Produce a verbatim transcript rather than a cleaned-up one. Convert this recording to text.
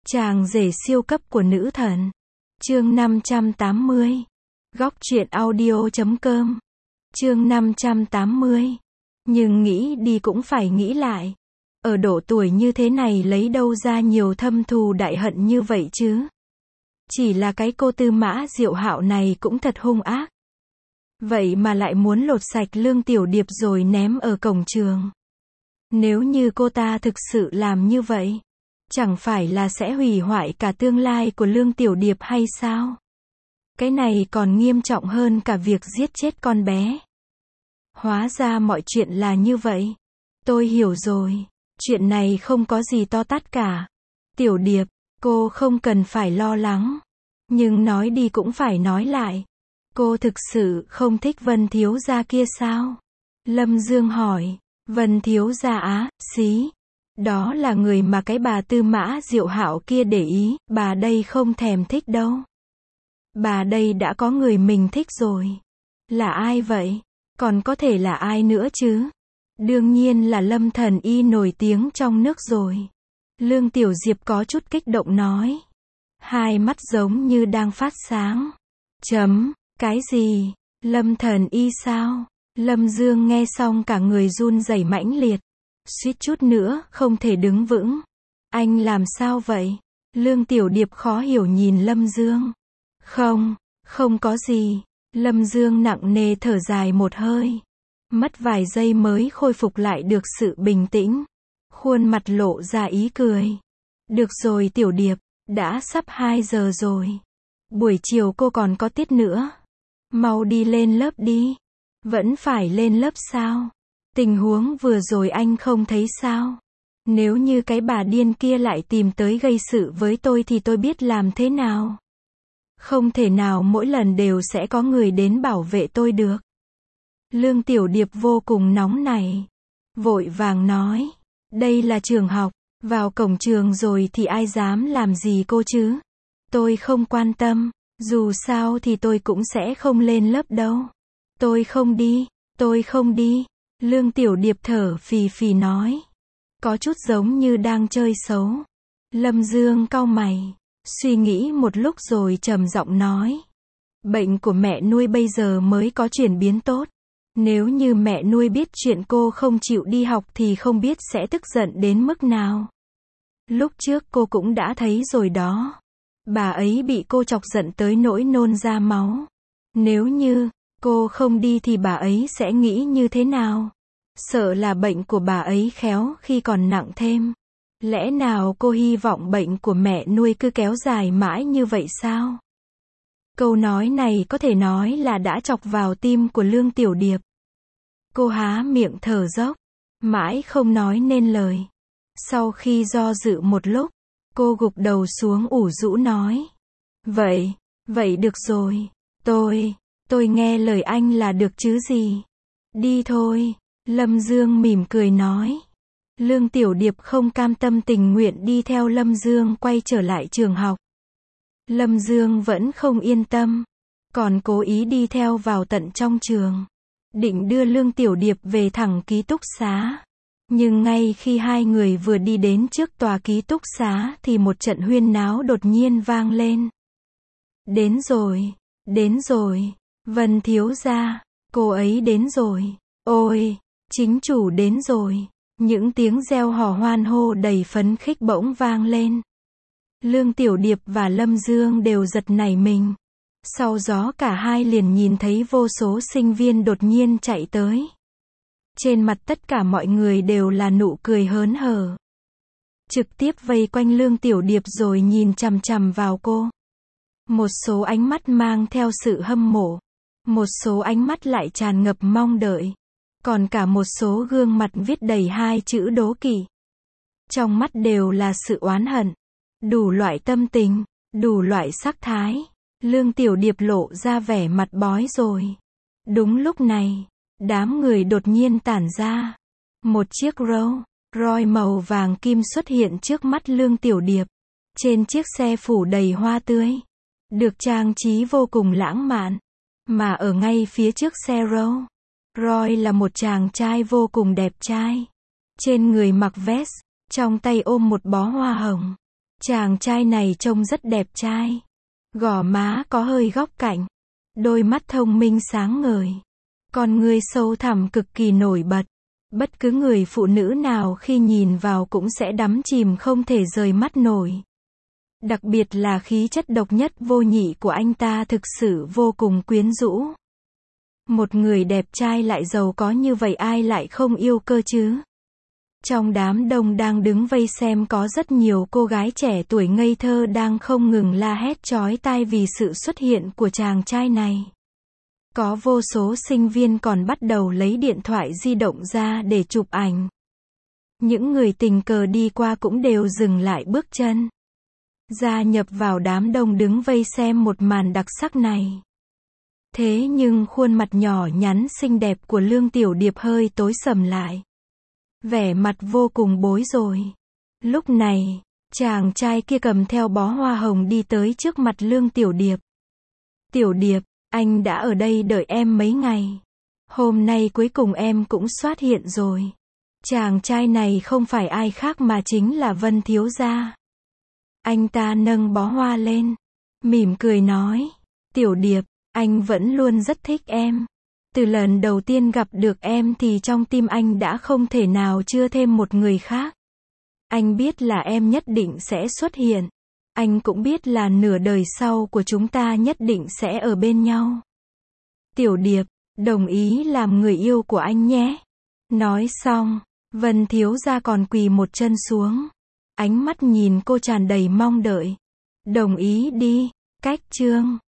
Chàng rể siêu cấp của nữ thần. Chương năm trăm tám mươi. Góc truyện audio chấm com. Chương năm trăm tám mươi. Nhưng nghĩ đi cũng phải nghĩ lại. Ở độ tuổi như thế này lấy đâu ra nhiều thâm thù đại hận như vậy chứ? Chỉ là cái cô Tư Mã Diệu Hạo này cũng thật hung ác. Vậy mà lại muốn lột sạch Lương Tiểu Điệp rồi ném ở cổng trường. Nếu như cô ta thực sự làm như vậy, chẳng phải là sẽ hủy hoại cả tương lai của Lương Tiểu Điệp hay sao? Cái này còn nghiêm trọng hơn cả việc giết chết con bé. Hóa ra mọi chuyện là như vậy. Tôi hiểu rồi. Chuyện này không có gì to tát cả. Tiểu Điệp, cô không cần phải lo lắng. Nhưng nói đi cũng phải nói lại. Cô thực sự không thích Vân thiếu gia kia sao? Lâm Dương hỏi. Vân thiếu gia á, xí. Đó là người mà cái bà Tư Mã Diệu Hạo kia để ý, bà đây không thèm thích đâu. Bà đây đã có người mình thích rồi. Là ai vậy? Còn có thể là ai nữa chứ? Đương nhiên là Lâm Thần Y nổi tiếng trong nước rồi. Lương Tiểu Diệp có chút kích động nói. Hai mắt giống như đang phát sáng. Chấm, cái gì? Lâm Thần Y sao? Lâm Dương nghe xong cả người run rẩy mãnh liệt. Suýt chút nữa, không thể đứng vững. Anh làm sao vậy? Lương Tiểu Điệp khó hiểu nhìn Lâm Dương. Không, không có gì. Lâm Dương nặng nề thở dài một hơi. Mất vài giây mới khôi phục lại được sự bình tĩnh. Khuôn mặt lộ ra ý cười. Được rồi Tiểu Điệp, đã sắp hai giờ rồi. Buổi chiều cô còn có tiết nữa. Mau đi lên lớp đi. Vẫn phải lên lớp sao? Tình huống vừa rồi anh không thấy sao? Nếu như cái bà điên kia lại tìm tới gây sự với tôi thì tôi biết làm thế nào? Không thể nào mỗi lần đều sẽ có người đến bảo vệ tôi được. Lương Tiểu Điệp vô cùng nóng nảy. Vội vàng nói. Đây là trường học. Vào cổng trường rồi thì ai dám làm gì cô chứ? Tôi không quan tâm. Dù sao thì tôi cũng sẽ không lên lớp đâu. Tôi không đi. Tôi không đi. Lương Tiểu Điệp thở phì phì nói. Có chút giống như đang chơi xấu. Lâm Dương cau mày. Suy nghĩ một lúc rồi trầm giọng nói. Bệnh của mẹ nuôi bây giờ mới có chuyển biến tốt. Nếu như mẹ nuôi biết chuyện cô không chịu đi học thì không biết sẽ tức giận đến mức nào. Lúc trước cô cũng đã thấy rồi đó. Bà ấy bị cô chọc giận tới nỗi nôn ra máu. Nếu như cô không đi thì bà ấy sẽ nghĩ như thế nào? Sợ là bệnh của bà ấy khéo khi còn nặng thêm. Lẽ nào cô hy vọng bệnh của mẹ nuôi cứ kéo dài mãi như vậy sao? Câu nói này có thể nói là đã chọc vào tim của Lương Tiểu Điệp. Cô há miệng thở dốc, mãi không nói nên lời. Sau khi do dự một lúc, cô gục đầu xuống ủ rũ nói. Vậy, vậy được rồi, tôi, tôi nghe lời anh là được chứ gì. Đi thôi, Lâm Dương mỉm cười nói. Lương Tiểu Điệp không cam tâm tình nguyện đi theo Lâm Dương quay trở lại trường học. Lâm Dương vẫn không yên tâm, còn cố ý đi theo vào tận trong trường. Định đưa Lương Tiểu Điệp về thẳng ký túc xá. Nhưng ngay khi hai người vừa đi đến trước tòa ký túc xá thì một trận huyên náo đột nhiên vang lên. Đến rồi, đến rồi, Vân thiếu gia, cô ấy đến rồi, ôi, chính chủ đến rồi. Những tiếng reo hò hoan hô đầy phấn khích bỗng vang lên. Lương Tiểu Điệp và Lâm Dương đều giật nảy mình. Sau gió cả hai liền nhìn thấy vô số sinh viên đột nhiên chạy tới. Trên mặt tất cả mọi người đều là nụ cười hớn hở. Trực tiếp vây quanh Lương Tiểu Điệp rồi nhìn chằm chằm vào cô. Một số ánh mắt mang theo sự hâm mộ. Một số ánh mắt lại tràn ngập mong đợi. Còn cả một số gương mặt viết đầy hai chữ đố kỵ. Trong mắt đều là sự oán hận. Đủ loại tâm tình, đủ loại sắc thái. Lương Tiểu Điệp lộ ra vẻ mặt bói rồi. Đúng lúc này, đám người đột nhiên tản ra. Một chiếc Rolls Royce màu vàng kim xuất hiện trước mắt Lương Tiểu Điệp. Trên chiếc xe phủ đầy hoa tươi. Được trang trí vô cùng lãng mạn. Mà ở ngay phía trước xe Rolls Royce là một chàng trai vô cùng đẹp trai. Trên người mặc vest, trong tay ôm một bó hoa hồng. Chàng trai này trông rất đẹp trai. Gò má có hơi góc cạnh. Đôi mắt thông minh sáng ngời. Con ngươi sâu thẳm cực kỳ nổi bật. Bất cứ người phụ nữ nào khi nhìn vào cũng sẽ đắm chìm không thể rời mắt nổi. Đặc biệt là khí chất độc nhất vô nhị của anh ta thực sự vô cùng quyến rũ. Một người đẹp trai lại giàu có như vậy ai lại không yêu cơ chứ? Trong đám đông đang đứng vây xem có rất nhiều cô gái trẻ tuổi ngây thơ đang không ngừng la hét chói tai vì sự xuất hiện của chàng trai này. Có vô số sinh viên còn bắt đầu lấy điện thoại di động ra để chụp ảnh. Những người tình cờ đi qua cũng đều dừng lại bước chân. Gia nhập vào đám đông đứng vây xem một màn đặc sắc này. Thế nhưng khuôn mặt nhỏ nhắn xinh đẹp của Lương Tiểu Điệp hơi tối sầm lại. Vẻ mặt vô cùng bối rối. Lúc này, chàng trai kia cầm theo bó hoa hồng đi tới trước mặt Lương Tiểu Điệp. Tiểu Điệp, anh đã ở đây đợi em mấy ngày. Hôm nay cuối cùng em cũng xuất hiện rồi. Chàng trai này không phải ai khác mà chính là Vân thiếu gia. Anh ta nâng bó hoa lên, mỉm cười nói, Tiểu Điệp, anh vẫn luôn rất thích em. Từ lần đầu tiên gặp được em thì trong tim anh đã không thể nào chứa thêm một người khác. Anh biết là em nhất định sẽ xuất hiện. Anh cũng biết là nửa đời sau của chúng ta nhất định sẽ ở bên nhau. Tiểu Điệp, đồng ý làm người yêu của anh nhé. Nói xong, Vân thiếu gia còn quỳ một chân xuống. Ánh mắt nhìn cô tràn đầy mong đợi. Đồng ý đi. Cách chương